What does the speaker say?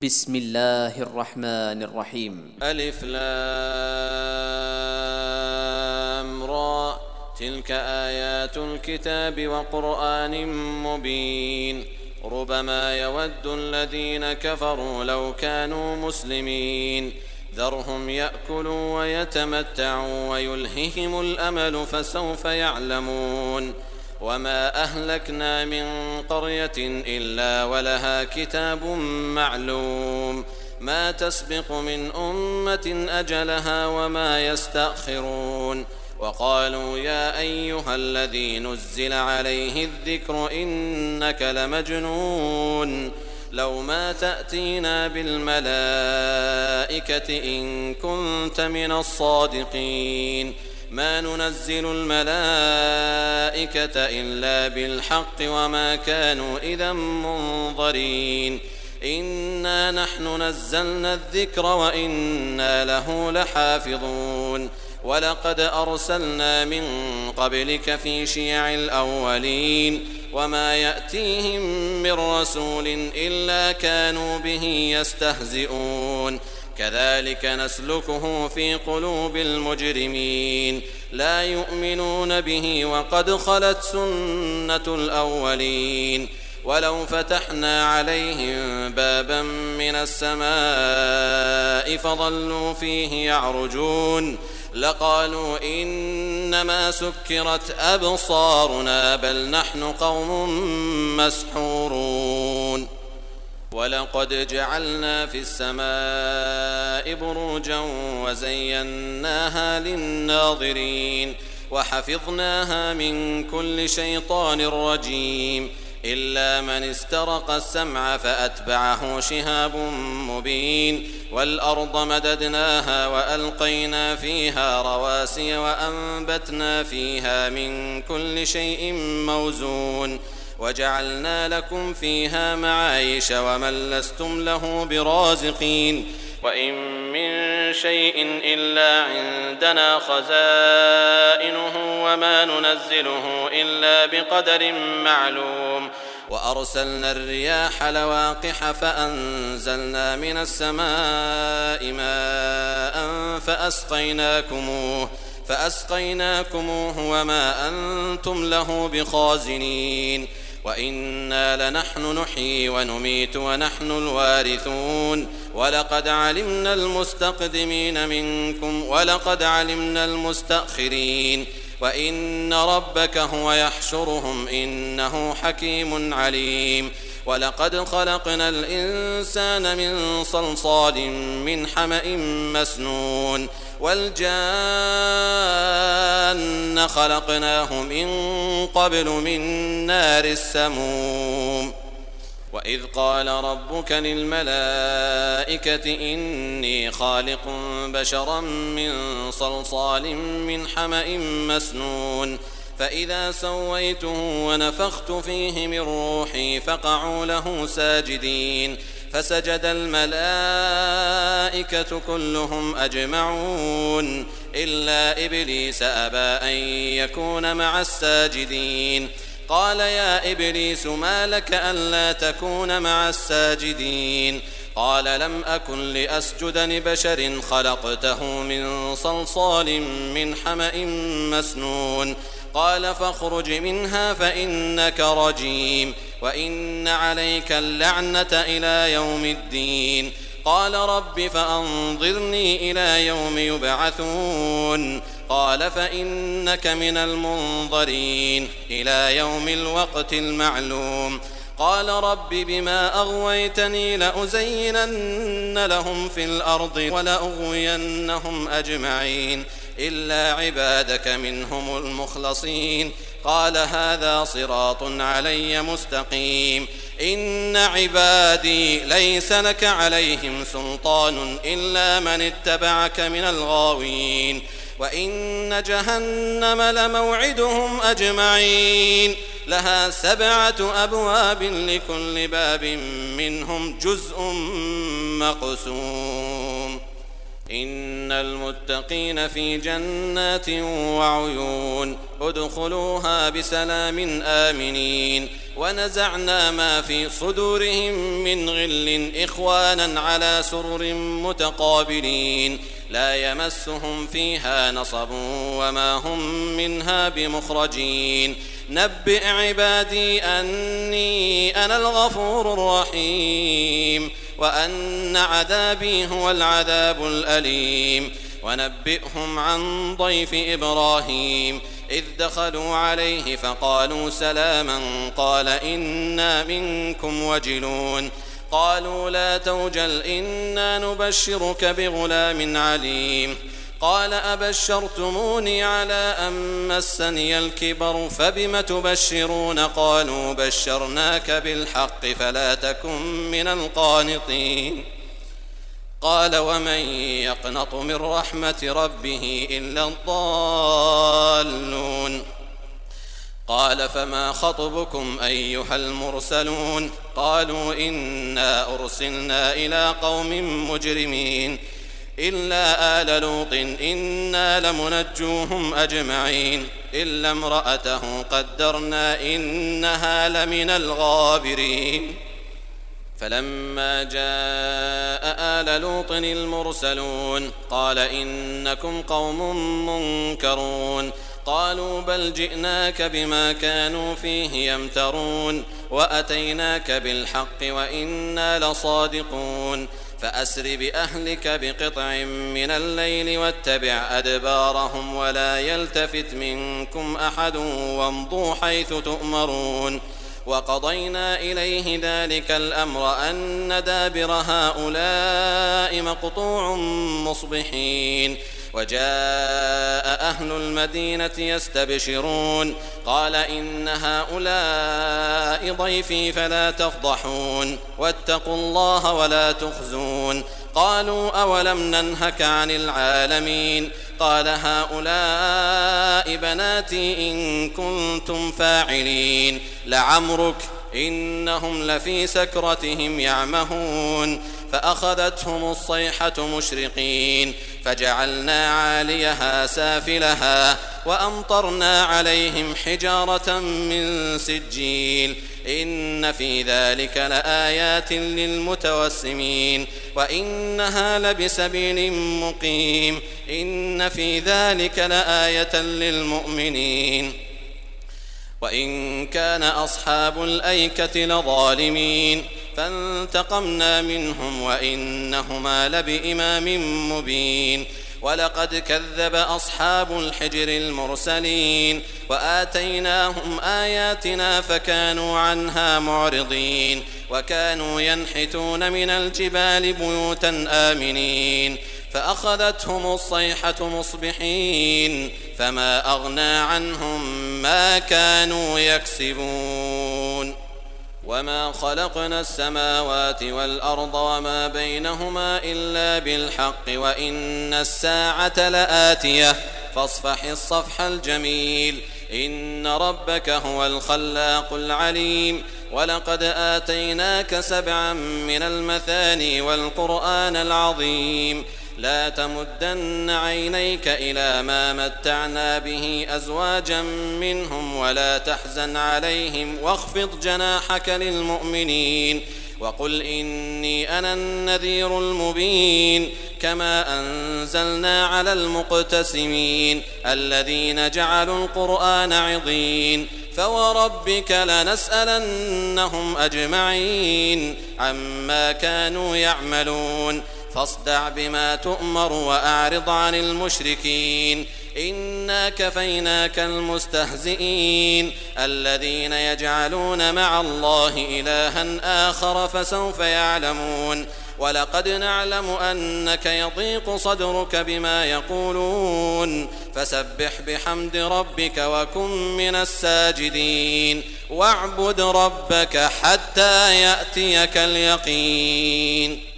بسم الله الرحمن الرحيم. ألف لام را تلك آيات الكتاب وقرآن مبين ربما يود الذين كفروا لو كانوا مسلمين ذرهم يأكلوا ويتمتعوا ويلههم الأمل فسوف يعلمون وما أهلكنا من قرية إلا ولها كتاب معلوم ما تسبق من أمة أجلها وما يستأخرون وقالوا يا أيها الذي نزل عليه الذكر إنك لمجنون لو ما تأتينا بالملائكة إن كنت من الصادقين ما ننزل الملائكة إلا بالحق وما كانوا إذا منظرين إنا نحن نزلنا الذكر وإنا له لحافظون ولقد أرسلنا من قبلك في شيع الأولين وما يأتيهم من رسول إلا كانوا به يستهزئون كذلك نسلكه في قلوب المجرمين لا يؤمنون به وقد خلت سنة الأولين ولو فتحنا عليهم بابا من السماء فظلوا فيه يعرجون لقالوا إنما سكرت أبصارنا بل نحن قوم مسحورون ولقد جعلنا في السماء بروجا وزيناها للناظرين وحفظناها من كل شيطان رجيم إلا من استرق السمع فأتبعه شهاب مبين والأرض مددناها وألقينا فيها رواسي وأنبتنا فيها من كل شيء موزون وجعلنا لكم فيها معايش ومن لستم له برازقين وإن من شيء إلا عندنا خزائنه وما ننزله إلا بقدر معلوم وأرسلنا الرياح لواقح فأنزلنا من السماء ماء فأسقيناكموه وما أنتم له بخازنين وإنا لنحن نحيي ونميت ونحن الوارثون ولقد علمنا المستقدمين منكم ولقد علمنا المستأخرين وإن ربك هو يحشرهم إنه حكيم عليم ولقد خلقنا الإنسان من صلصال من حمأ مسنون والجان خلقناه من قبل من نار السموم وإذ قال ربك للملائكة إني خالق بشرا من صلصال من حمأ مسنون فإذا سويته ونفخت فيه من روحي فقعوا له ساجدين فسجد الملائكة كلهم أجمعون إلا إبليس أبى أن يكون مع الساجدين قال يا إبليس ما لك ألا تكون مع الساجدين قال لم أكن لأسجد لبشر خلقته من صلصال من حمأ مسنون قال فاخرج منها فإنك رجيم وإن عليك اللعنة إلى يوم الدين قال رب فأنظرني إلى يوم يبعثون قال فإنك من المنظرين إلى يوم الوقت المعلوم قال رب بما أغويتني لأزينن لهم في الأرض ولأغوينهم أجمعين إلا عبادك منهم المخلصين قال هذا صراط علي مستقيم إن عبادي ليس لك عليهم سلطان إلا من اتبعك من الغاوين وإن جهنم لموعدهم أجمعين لها 7 أبواب لكل باب منهم جزء مقسوم إن المتقين في جنات وعيون ادخلوها بسلام آمنين ونزعنا ما في صدورهم من غل إخوانا على سرر متقابلين لا يمسهم فيها نصب وما هم منها بمخرجين نبئ عبادي أني أنا الغفور الرحيم وأن عذابي هو العذاب الأليم ونبئهم عن ضيف إبراهيم إذ دخلوا عليه فقالوا سلاما قال إنا منكم وجلون قالوا لا توجل إنا نبشرك بغلام عليم قال أبشرتموني على أن مسني الكبر فبم تبشرون قالوا بشرناك بالحق فلا تكن من القانطين قال ومن يقنط من رحمة ربه إلا الضالون قال فما خطبكم أيها المرسلون قالوا إنا أرسلنا إلى قوم مجرمين إلا آل لوط إنا لمنجوهم أجمعين إلا امرأته قدرنا إنها لمن الغابرين فلما جاء آل لوط المرسلون قال إنكم قوم منكرون قالوا بل جئناك بما كانوا فيه يمترون وأتيناك بالحق وإنا لصادقون فأسر بأهلك بقطع من الليل واتبع أدبارهم ولا يلتفت منكم أحد وامضوا حيث تؤمرون وقضينا إليه ذلك الأمر أن دابر هؤلاء مقطوع مصبحين وجاء أهل المدينة يستبشرون قال إن هؤلاء ضيفي فلا تفضحون واتقوا الله ولا تخزون قالوا أولم ننهك عن العالمين قال هؤلاء بناتي إن كنتم فاعلين لعمرك إنهم لفي سكرتهم يعمهون فأخذتهم الصيحة مشرقين فجعلنا عاليها سافلها وأمطرنا عليهم حجارة من سجيل إن في ذلك لآيات للمتوسمين وإنها لبسبيل مقيم إن في ذلك لآية للمؤمنين وإن كان أصحاب الأيكة لظالمين فانتقمنا منهم وإنهما لبإمام مبين ولقد كذب أصحاب الحجر المرسلين وآتيناهم آياتنا فكانوا عنها معرضين وكانوا ينحتون من الجبال بيوتا آمنين فأخذتهم الصيحة مصبحين فما أغنى عنهم ما كانوا يكسبون وما خلقنا السماوات والأرض وما بينهما إلا بالحق وإن الساعة لآتية فاصفح الصفح الجميل إن ربك هو الخلاق العليم ولقد آتيناك 7 من المثاني والقرآن العظيم لا تمدن عينيك إلى ما متعنا به أزواجا منهم ولا تحزن عليهم واخفض جناحك للمؤمنين وقل إني أنا النذير المبين كما أنزلنا على المقتسمين الذين جعلوا القرآن عضين فوربك لنسألنهم أجمعين عما كانوا يعملون فاصدع بما تؤمر وأعرض عن المشركين إنا كفيناك المستهزئين الذين يجعلون مع الله إلها آخر فسوف يعلمون ولقد نعلم أنك يضيق صدرك بما يقولون فسبح بحمد ربك وكن من الساجدين واعبد ربك حتى يأتيك اليقين